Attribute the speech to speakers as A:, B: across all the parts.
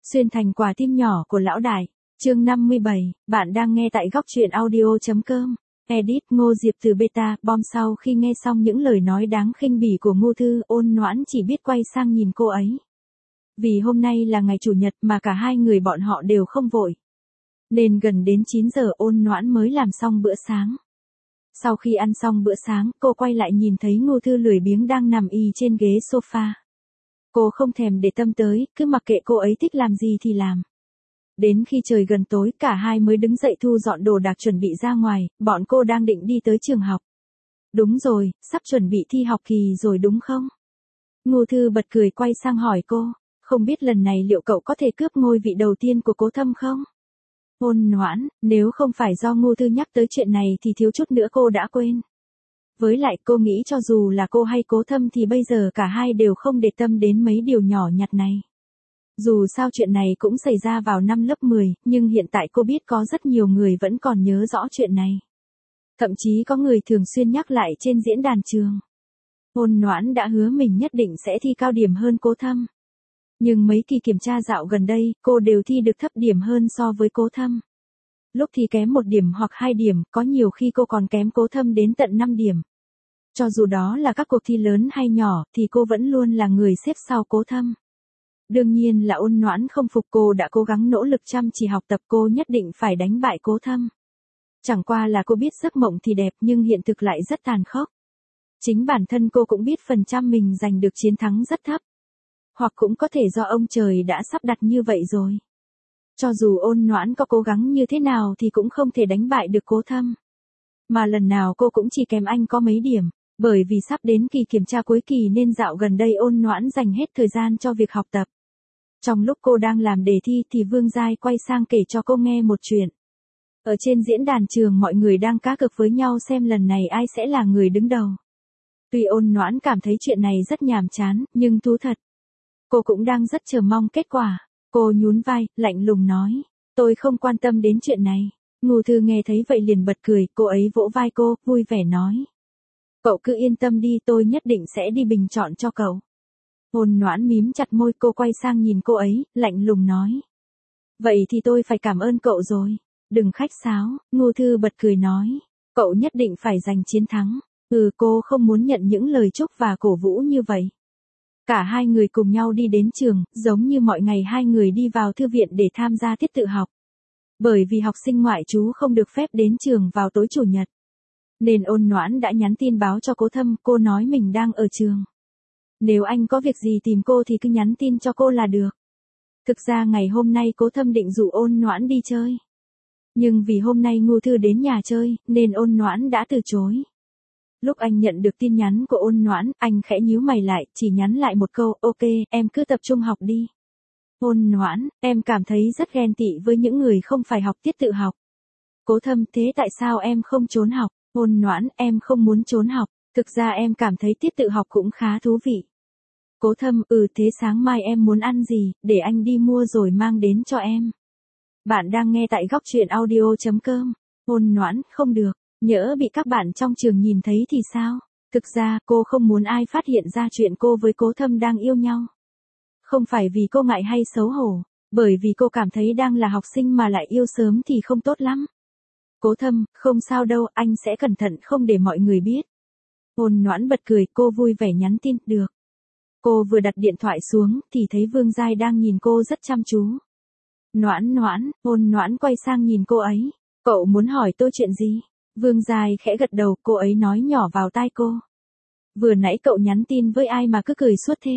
A: Xuyên thành quả tim nhỏ của lão đại. Chương 57, bạn đang nghe tại góc truyện audio.com. Edit Ngô Diệp từ beta bom. Sau khi nghe xong những lời nói đáng khinh bỉ của Ngô Thư, Ôn Noãn chỉ biết quay sang nhìn cô ấy. Vì hôm nay là ngày chủ nhật mà cả hai người bọn họ đều không vội. Nên gần đến 9 giờ Ôn Noãn mới làm xong bữa sáng. Sau khi ăn xong bữa sáng, cô quay lại nhìn thấy Ngô Thư lười biếng đang nằm y trên ghế sofa. Cô không thèm để tâm tới, cứ mặc kệ cô ấy thích làm gì thì làm. Đến khi trời gần tối, cả hai mới đứng dậy thu dọn đồ đạc chuẩn bị ra ngoài, bọn cô đang định đi tới trường học. Đúng rồi, sắp chuẩn bị thi học kỳ rồi đúng không? Ngô Thư bật cười quay sang hỏi cô, không biết lần này liệu cậu có thể cướp ngôi vị đầu tiên của Cố Thâm không? Ôn Noãn, nếu không phải do Ngô Thư nhắc tới chuyện này thì thiếu chút nữa cô đã quên. Với lại cô nghĩ cho dù là cô hay Cố Thâm thì bây giờ cả hai đều không để tâm đến mấy điều nhỏ nhặt này. Dù sao chuyện này cũng xảy ra vào năm lớp 10, nhưng hiện tại cô biết có rất nhiều người vẫn còn nhớ rõ chuyện này. Thậm chí có người thường xuyên nhắc lại trên diễn đàn trường. Ôn Noãn đã hứa mình nhất định sẽ thi cao điểm hơn Cố Thâm. Nhưng mấy kỳ kiểm tra dạo gần đây, cô đều thi được thấp điểm hơn so với Cố Thâm. Lúc thì kém 1 điểm hoặc 2 điểm, có nhiều khi cô còn kém Cố Thâm đến tận 5 điểm. Cho dù đó là các cuộc thi lớn hay nhỏ, thì cô vẫn luôn là người xếp sau Cố Thâm. Đương nhiên là Ôn Noãn không phục, cô đã cố gắng nỗ lực chăm chỉ học tập, cô nhất định phải đánh bại Cố Thâm. Chẳng qua là cô biết giấc mộng thì đẹp nhưng hiện thực lại rất tàn khốc. Chính bản thân cô cũng biết phần trăm mình giành được chiến thắng rất thấp. Hoặc cũng có thể do ông trời đã sắp đặt như vậy rồi. Cho dù Ôn Noãn có cố gắng như thế nào thì cũng không thể đánh bại được Cố Thâm. Mà lần nào cô cũng chỉ kém anh có mấy điểm. Bởi vì sắp đến kỳ kiểm tra cuối kỳ nên dạo gần đây Ôn Noãn dành hết thời gian cho việc học tập. Trong lúc cô đang làm đề thi thì Vương Giai quay sang kể cho cô nghe một chuyện. Ở trên diễn đàn trường mọi người đang cá cược với nhau xem lần này ai sẽ là người đứng đầu. Tuy Ôn Noãn cảm thấy chuyện này rất nhàm chán, nhưng thú thật. Cô cũng đang rất chờ mong kết quả. Cô nhún vai, lạnh lùng nói. Tôi không quan tâm đến chuyện này. Ngô Thư nghe thấy vậy liền bật cười, cô ấy vỗ vai cô, vui vẻ nói. Cậu cứ yên tâm đi, tôi nhất định sẽ đi bình chọn cho cậu. Ôn Noãn mím chặt môi, cô quay sang nhìn cô ấy, lạnh lùng nói. Vậy thì tôi phải cảm ơn cậu rồi. Đừng khách sáo, Ngô Thư bật cười nói. Cậu nhất định phải giành chiến thắng. Cô không muốn nhận những lời chúc và cổ vũ như vậy. Cả hai người cùng nhau đi đến trường, giống như mọi ngày hai người đi vào thư viện để tham gia tiết tự học. Bởi vì học sinh ngoại trú không được phép đến trường vào tối chủ nhật. Nên Ôn Noãn đã nhắn tin báo cho Cố Thâm, cô nói mình đang ở trường. Nếu anh có việc gì tìm cô thì cứ nhắn tin cho cô là được. Thực ra ngày hôm nay Cố Thâm định rủ Ôn Noãn đi chơi. Nhưng vì hôm nay Ngô Thư đến nhà chơi, nên Ôn Noãn đã từ chối. Lúc anh nhận được tin nhắn của Ôn Noãn, anh khẽ nhíu mày lại, chỉ nhắn lại một câu, ok, em cứ tập trung học đi. Ôn Noãn, em cảm thấy rất ghen tị với những người không phải học tiết tự học. Cố Thâm, thế tại sao em không trốn học? Ôn Noãn, em không muốn trốn học, thực ra em cảm thấy tiết tự học cũng khá thú vị. Cố Thâm, thế sáng mai em muốn ăn gì, để anh đi mua rồi mang đến cho em. Bạn đang nghe tại góc truyện audio.com. Ôn Noãn, không được, nhỡ bị các bạn trong trường nhìn thấy thì sao? Thực ra, cô không muốn ai phát hiện ra chuyện cô với Cố Thâm đang yêu nhau. Không phải vì cô ngại hay xấu hổ, bởi vì cô cảm thấy đang là học sinh mà lại yêu sớm thì không tốt lắm. Cố Thâm, không sao đâu, anh sẽ cẩn thận không để mọi người biết. Ôn Noãn bật cười, cô vui vẻ nhắn tin, được. Cô vừa đặt điện thoại xuống, thì thấy Vương Giai đang nhìn cô rất chăm chú. Noãn, Ôn Noãn quay sang nhìn cô ấy. Cậu muốn hỏi tôi chuyện gì? Vương Giai khẽ gật đầu, cô ấy nói nhỏ vào tai cô. Vừa nãy cậu nhắn tin với ai mà cứ cười suốt thế?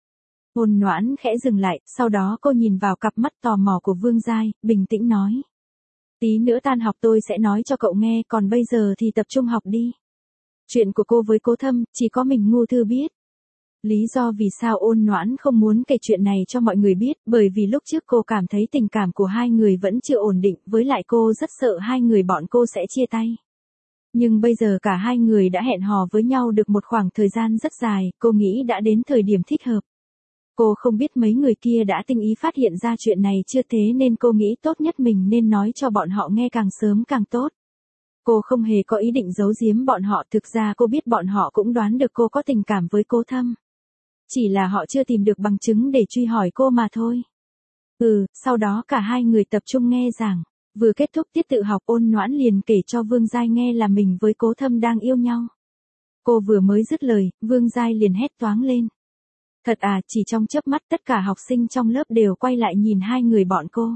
A: Ôn Noãn khẽ dừng lại, sau đó cô nhìn vào cặp mắt tò mò của Vương Giai, bình tĩnh nói. Tí nữa tan học tôi sẽ nói cho cậu nghe, còn bây giờ thì tập trung học đi. Chuyện của cô với Cố Thâm, chỉ có mình Ngô Thư biết. Lý do vì sao Ôn Noãn không muốn kể chuyện này cho mọi người biết, bởi vì lúc trước cô cảm thấy tình cảm của hai người vẫn chưa ổn định, với lại cô rất sợ hai người bọn cô sẽ chia tay. Nhưng bây giờ cả hai người đã hẹn hò với nhau được một khoảng thời gian rất dài, cô nghĩ đã đến thời điểm thích hợp. Cô không biết mấy người kia đã tinh ý phát hiện ra chuyện này chưa, thế nên cô nghĩ tốt nhất mình nên nói cho bọn họ nghe càng sớm càng tốt. Cô không hề có ý định giấu giếm bọn họ, thực ra cô biết bọn họ cũng đoán được cô có tình cảm với Cố Thâm. Chỉ là họ chưa tìm được bằng chứng để truy hỏi cô mà thôi. Sau đó cả hai người tập trung nghe giảng. Vừa kết thúc tiết tự học, Ôn Noãn liền kể cho Vương Giai nghe là mình với Cố Thâm đang yêu nhau. Cô vừa mới dứt lời, Vương Giai liền hét toáng lên. Thật à, chỉ trong chớp mắt tất cả học sinh trong lớp đều quay lại nhìn hai người bọn cô.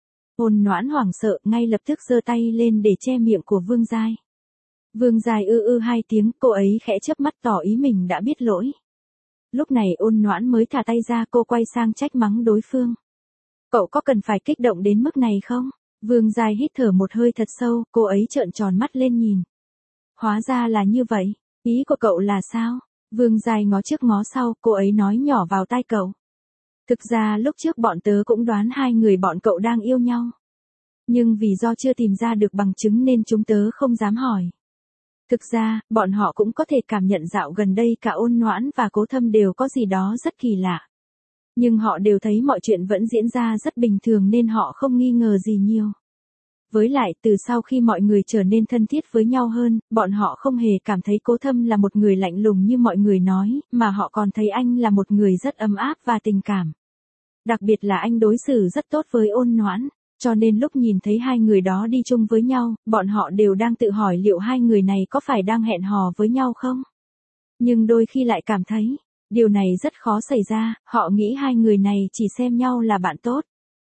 A: Ôn Noãn hoảng sợ, ngay lập tức giơ tay lên để che miệng của Vương Giai. Vương Giai hai tiếng, cô ấy khẽ chớp mắt tỏ ý mình đã biết lỗi. Lúc này Ôn Noãn mới thả tay ra, cô quay sang trách mắng đối phương. Cậu có cần phải kích động đến mức này không? Vương Giai hít thở một hơi thật sâu, cô ấy trợn tròn mắt lên nhìn. Hóa ra là như vậy, ý của cậu là sao? Vương Giai ngó trước ngó sau, cô ấy nói nhỏ vào tai cậu. Thực ra lúc trước bọn tớ cũng đoán hai người bọn cậu đang yêu nhau. Nhưng vì do chưa tìm ra được bằng chứng nên chúng tớ không dám hỏi. Thực ra, bọn họ cũng có thể cảm nhận dạo gần đây cả Ôn Noãn và Cố Thâm đều có gì đó rất kỳ lạ. Nhưng họ đều thấy mọi chuyện vẫn diễn ra rất bình thường nên họ không nghi ngờ gì nhiều. Với lại, từ sau khi mọi người trở nên thân thiết với nhau hơn, bọn họ không hề cảm thấy Cố Thâm là một người lạnh lùng như mọi người nói, mà họ còn thấy anh là một người rất ấm áp và tình cảm. Đặc biệt là anh đối xử rất tốt với Ôn Noãn, cho nên lúc nhìn thấy hai người đó đi chung với nhau, bọn họ đều đang tự hỏi liệu hai người này có phải đang hẹn hò với nhau không? Nhưng đôi khi lại cảm thấy, điều này rất khó xảy ra, họ nghĩ hai người này chỉ xem nhau là bạn tốt.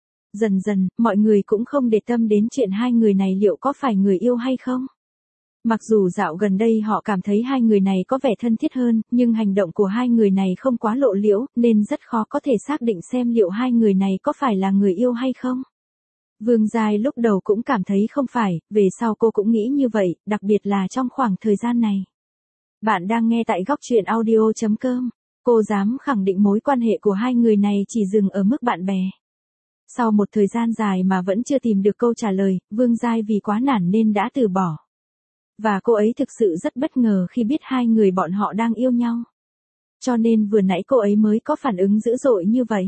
A: Dần dần, mọi người cũng không để tâm đến chuyện hai người này liệu có phải người yêu hay không. Mặc dù dạo gần đây họ cảm thấy hai người này có vẻ thân thiết hơn, nhưng hành động của hai người này không quá lộ liễu, nên rất khó có thể xác định xem liệu hai người này có phải là người yêu hay không. Vương Giai lúc đầu cũng cảm thấy không phải, về sau cô cũng nghĩ như vậy, đặc biệt là trong khoảng thời gian này. Bạn đang nghe tại Góc Chuyện Audio.com. Cô dám khẳng định mối quan hệ của hai người này chỉ dừng ở mức bạn bè. Sau một thời gian dài mà vẫn chưa tìm được câu trả lời, Vương Giai vì quá nản nên đã từ bỏ. Và cô ấy thực sự rất bất ngờ khi biết hai người bọn họ đang yêu nhau. Cho nên vừa nãy cô ấy mới có phản ứng dữ dội như vậy.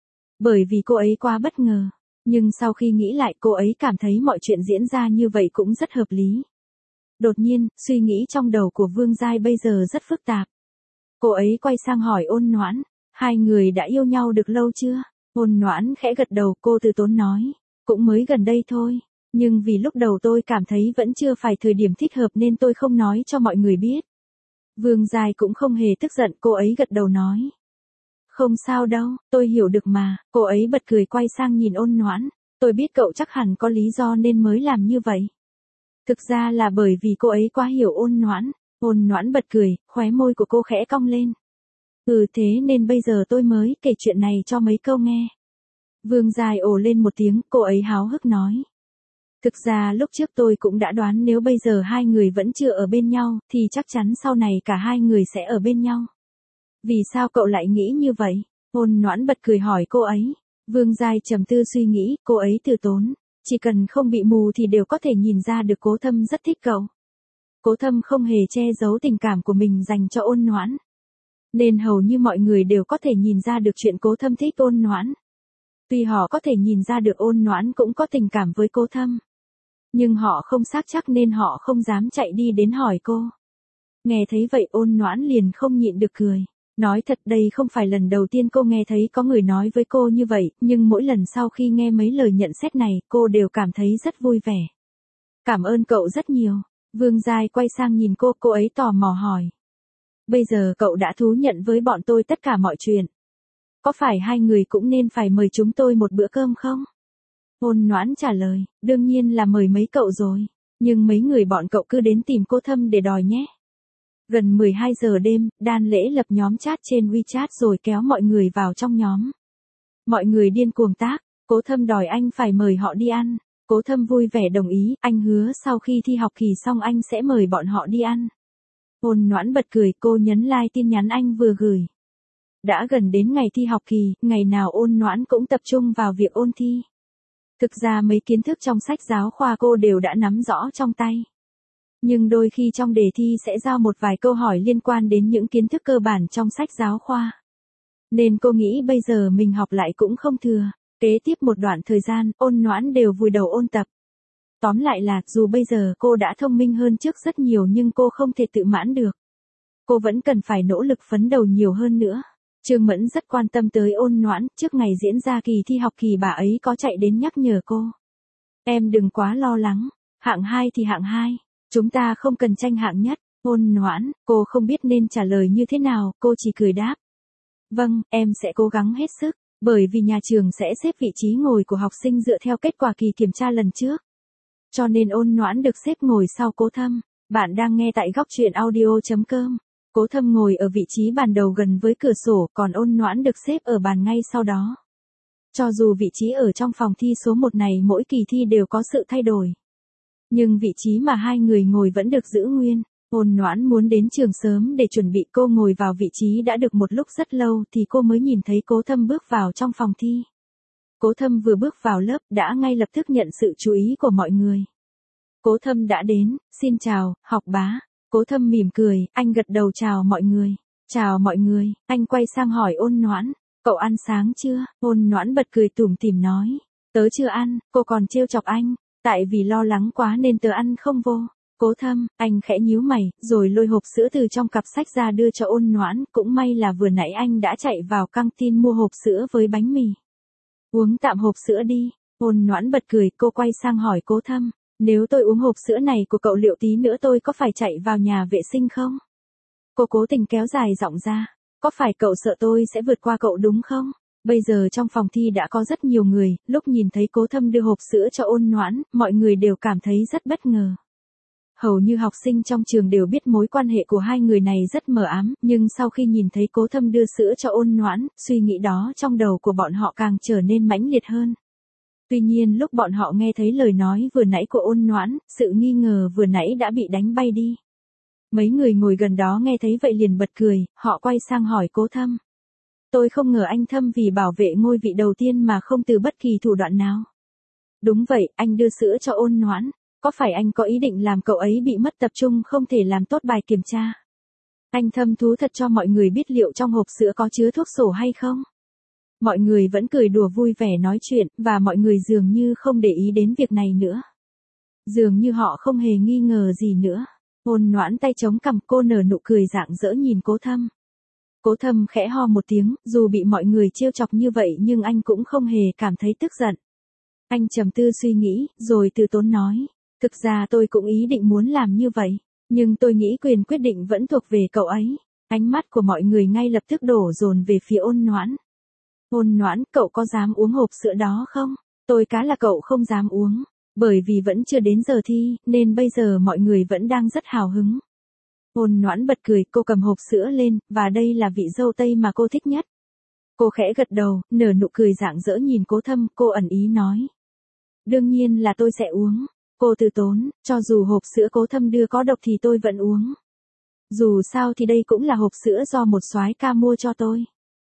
A: Bởi vì cô ấy quá bất ngờ. Nhưng sau khi nghĩ lại cô ấy cảm thấy mọi chuyện diễn ra như vậy cũng rất hợp lý. Đột nhiên, suy nghĩ trong đầu của Vương Giai bây giờ rất phức tạp. Cô ấy quay sang hỏi Ôn Noãn, hai người đã yêu nhau được lâu chưa? Ôn Noãn khẽ gật đầu, cô từ tốn nói, cũng mới gần đây thôi. Nhưng vì lúc đầu tôi cảm thấy vẫn chưa phải thời điểm thích hợp nên tôi không nói cho mọi người biết. Vương Giai cũng không hề tức giận, cô ấy gật đầu nói. Không sao đâu, tôi hiểu được mà, cô ấy bật cười quay sang nhìn Ôn Noãn, tôi biết cậu chắc hẳn có lý do nên mới làm như vậy. Thực ra là bởi vì cô ấy quá hiểu Ôn Noãn bật cười, khóe môi của cô khẽ cong lên. Thế nên bây giờ tôi mới kể chuyện này cho mấy câu nghe. Vương Giai ồ lên một tiếng, cô ấy háo hức nói. Thực ra lúc trước tôi cũng đã đoán nếu bây giờ hai người vẫn chưa ở bên nhau, thì chắc chắn sau này cả hai người sẽ ở bên nhau. Vì sao cậu lại nghĩ như vậy? Ôn Noãn bật cười hỏi cô ấy. Vương Giai trầm tư suy nghĩ, cô ấy từ tốn. Chỉ cần không bị mù thì đều có thể nhìn ra được Cố Thâm rất thích cậu. Cố Thâm không hề che giấu tình cảm của mình dành cho Ôn Noãn. Nên hầu như mọi người đều có thể nhìn ra được chuyện Cố Thâm thích Ôn Noãn. Tuy họ có thể nhìn ra được Ôn Noãn cũng có tình cảm với Cố Thâm. Nhưng họ không xác chắc nên họ không dám chạy đi đến hỏi cô. Nghe thấy vậy Ôn Noãn liền không nhịn được cười. Nói thật đây không phải lần đầu tiên cô nghe thấy có người nói với cô như vậy, nhưng mỗi lần sau khi nghe mấy lời nhận xét này, cô đều cảm thấy rất vui vẻ. Cảm ơn cậu rất nhiều. Vương Giai quay sang nhìn cô ấy tò mò hỏi. Bây giờ cậu đã thú nhận với bọn tôi tất cả mọi chuyện. Có phải hai người cũng nên phải mời chúng tôi một bữa cơm không? Ôn Noãn trả lời, đương nhiên là mời mấy cậu rồi. Nhưng mấy người bọn cậu cứ đến tìm cô Thâm để đòi nhé. Gần 12 giờ đêm, Đan Lễ lập nhóm chat trên WeChat rồi kéo mọi người vào trong nhóm. Mọi người điên cuồng tác, Cố Thâm đòi anh phải mời họ đi ăn. Cố Thâm vui vẻ đồng ý, anh hứa sau khi thi học kỳ xong anh sẽ mời bọn họ đi ăn. Ôn Noãn bật cười, cô nhấn like tin nhắn anh vừa gửi. Đã gần đến ngày thi học kỳ, ngày nào Ôn Noãn cũng tập trung vào việc ôn thi. Thực ra mấy kiến thức trong sách giáo khoa cô đều đã nắm rõ trong tay. Nhưng đôi khi trong đề thi sẽ giao một vài câu hỏi liên quan đến những kiến thức cơ bản trong sách giáo khoa. Nên cô nghĩ bây giờ mình học lại cũng không thừa. Kế tiếp một đoạn thời gian, Ôn Noãn đều vùi đầu ôn tập. Tóm lại là, dù bây giờ cô đã thông minh hơn trước rất nhiều nhưng cô không thể tự mãn được. Cô vẫn cần phải nỗ lực phấn đấu nhiều hơn nữa. Trương Mẫn rất quan tâm tới Ôn Noãn, trước ngày diễn ra kỳ thi học kỳ bà ấy có chạy đến nhắc nhở cô. Em đừng quá lo lắng, hạng 2 thì hạng 2, chúng ta không cần tranh hạng nhất. Ôn Noãn, cô không biết nên trả lời như thế nào, cô chỉ cười đáp. Vâng, em sẽ cố gắng hết sức, bởi vì nhà trường sẽ xếp vị trí ngồi của học sinh dựa theo kết quả kỳ kiểm tra lần trước. Cho nên Ôn Noãn được xếp ngồi sau Cố Thâm. Bạn đang nghe tại góc truyện audio.com. Cố Thâm ngồi ở vị trí bàn đầu gần với cửa sổ, còn Ôn Noãn được xếp ở bàn ngay sau đó. Cho dù vị trí ở trong phòng thi số 1 này mỗi kỳ thi đều có sự thay đổi, nhưng vị trí mà hai người ngồi vẫn được giữ nguyên. Ôn Noãn muốn đến trường sớm để chuẩn bị, cô ngồi vào vị trí đã được một lúc rất lâu thì cô mới nhìn thấy Cố Thâm bước vào trong phòng thi. Cố Thâm vừa bước vào lớp đã ngay lập tức nhận sự chú ý của mọi người. Cố Thâm đã đến, xin chào, học bá. Cố Thâm mỉm cười, anh gật đầu chào mọi người. Chào mọi người, anh quay sang hỏi Ôn Noãn, cậu ăn sáng chưa? Ôn Noãn bật cười tủm tỉm nói, tớ chưa ăn, cô còn trêu chọc anh, tại vì lo lắng quá nên tớ ăn không vô. Cố Thâm, anh khẽ nhíu mày, rồi lôi hộp sữa từ trong cặp sách ra đưa cho Ôn Noãn, cũng may là vừa nãy anh đã chạy vào căng tin mua hộp sữa với bánh mì. Uống tạm hộp sữa đi. Ôn Noãn bật cười, cô quay sang hỏi Cố Thâm, nếu tôi uống hộp sữa này của cậu liệu tí nữa tôi có phải chạy vào nhà vệ sinh không? Cô cố tình kéo dài giọng ra, có phải cậu sợ tôi sẽ vượt qua cậu đúng không? Bây giờ trong phòng thi đã có rất nhiều người, lúc nhìn thấy Cố Thâm đưa hộp sữa cho Ôn Noãn, mọi người đều cảm thấy rất bất ngờ. Hầu như học sinh trong trường đều biết mối quan hệ của hai người này rất mờ ám, nhưng sau khi nhìn thấy Cố Thâm đưa sữa cho Ôn Noãn, suy nghĩ đó trong đầu của bọn họ càng trở nên mãnh liệt hơn. Tuy nhiên lúc bọn họ nghe thấy lời nói vừa nãy của Ôn Noãn, sự nghi ngờ vừa nãy đã bị đánh bay đi. Mấy người ngồi gần đó nghe thấy vậy liền bật cười, họ quay sang hỏi Cố Thâm. Tôi không ngờ anh Thâm vì bảo vệ ngôi vị đầu tiên mà không từ bất kỳ thủ đoạn nào. Đúng vậy, anh đưa sữa cho Ôn Noãn. Có phải anh có ý định làm cậu ấy bị mất tập trung không thể làm tốt bài kiểm tra? Anh Thâm thú thật cho mọi người biết liệu trong hộp sữa có chứa thuốc sổ hay không? Mọi người vẫn cười đùa vui vẻ nói chuyện, và mọi người dường như không để ý đến việc này nữa. Dường như họ không hề nghi ngờ gì nữa. Ôn Noãn tay chống cằm, cô nở nụ cười rạng rỡ nhìn Cố Thâm. Cố Thâm khẽ ho một tiếng, dù bị mọi người trêu chọc như vậy nhưng anh cũng không hề cảm thấy tức giận. Anh trầm tư suy nghĩ, rồi từ tốn nói. Thực ra tôi cũng ý định muốn làm như vậy, nhưng tôi nghĩ quyền quyết định vẫn thuộc về cậu ấy. Ánh mắt của mọi người ngay lập tức đổ dồn về phía Ôn Noãn. Ôn Noãn, cậu có dám uống hộp sữa đó không? Tôi cá là cậu không dám uống, bởi vì vẫn chưa đến giờ thi, nên bây giờ mọi người vẫn đang rất hào hứng. Ôn Noãn bật cười, cô cầm hộp sữa lên, và đây là vị dâu tây mà cô thích nhất. Cô khẽ gật đầu, nở nụ cười rạng rỡ nhìn Cố Thâm, cô ẩn ý nói. Đương nhiên là tôi sẽ uống. Cô từ tốn, cho dù hộp sữa Cố Thâm đưa có độc thì tôi vẫn uống. Dù sao thì đây cũng là hộp sữa do một soái ca mua cho tôi.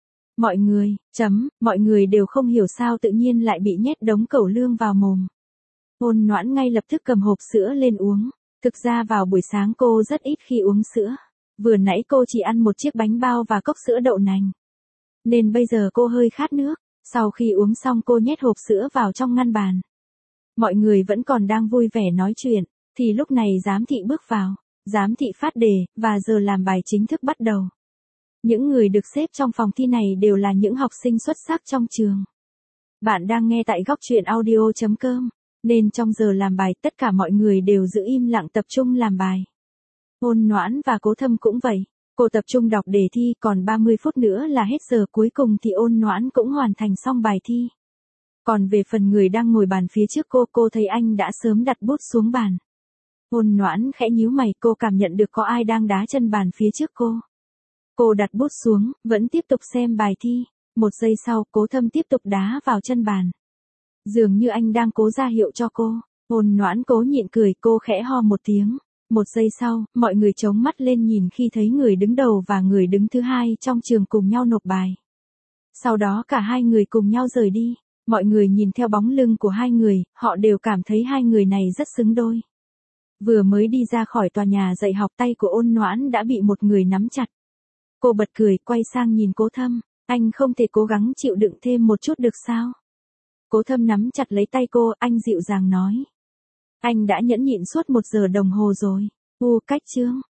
A: Mọi người đều không hiểu sao tự nhiên lại bị nhét đống cẩu lương vào mồm. Ôn Noãn ngay lập tức cầm hộp sữa lên uống. Thực ra vào buổi sáng cô rất ít khi uống sữa. Vừa nãy cô chỉ ăn một chiếc bánh bao và cốc sữa đậu nành. Nên bây giờ cô hơi khát nước. Sau khi uống xong cô nhét hộp sữa vào trong ngăn bàn. Mọi người vẫn còn đang vui vẻ nói chuyện, thì lúc này giám thị bước vào. Giám thị phát đề, và giờ làm bài chính thức bắt đầu. Những người được xếp trong phòng thi này đều là những học sinh xuất sắc trong trường. Bạn đang nghe tại góc truyện audio.com, nên trong giờ làm bài tất cả mọi người đều giữ im lặng tập trung làm bài. Ôn Noãn và Cố Thâm cũng vậy. Cô tập trung đọc đề thi, còn 30 phút nữa là hết giờ, cuối cùng thì Ôn Noãn cũng hoàn thành xong bài thi. Còn về phần người đang ngồi bàn phía trước cô thấy anh đã sớm đặt bút xuống bàn. Ôn Noãn khẽ nhíu mày, cô cảm nhận được có ai đang đá chân bàn phía trước cô. Cô đặt bút xuống, vẫn tiếp tục xem bài thi. Một giây sau, Cố Thâm tiếp tục đá vào chân bàn. Dường như anh đang cố ra hiệu cho cô. Ôn Noãn cố nhịn cười, cô khẽ ho một tiếng. Một giây sau, mọi người trống mắt lên nhìn khi thấy người đứng đầu và người đứng thứ hai trong trường cùng nhau nộp bài. Sau đó cả hai người cùng nhau rời đi. Mọi người nhìn theo bóng lưng của hai người, họ đều cảm thấy hai người này rất xứng đôi. Vừa mới đi ra khỏi tòa nhà dạy học, tay của Ôn Noãn đã bị một người nắm chặt. Cô bật cười, quay sang nhìn Cố Thâm, anh không thể cố gắng chịu đựng thêm một chút được sao? Cố Thâm nắm chặt lấy tay cô, anh dịu dàng nói. Anh đã nhẫn nhịn suốt 1 giờ đồng hồ rồi. Cách chương.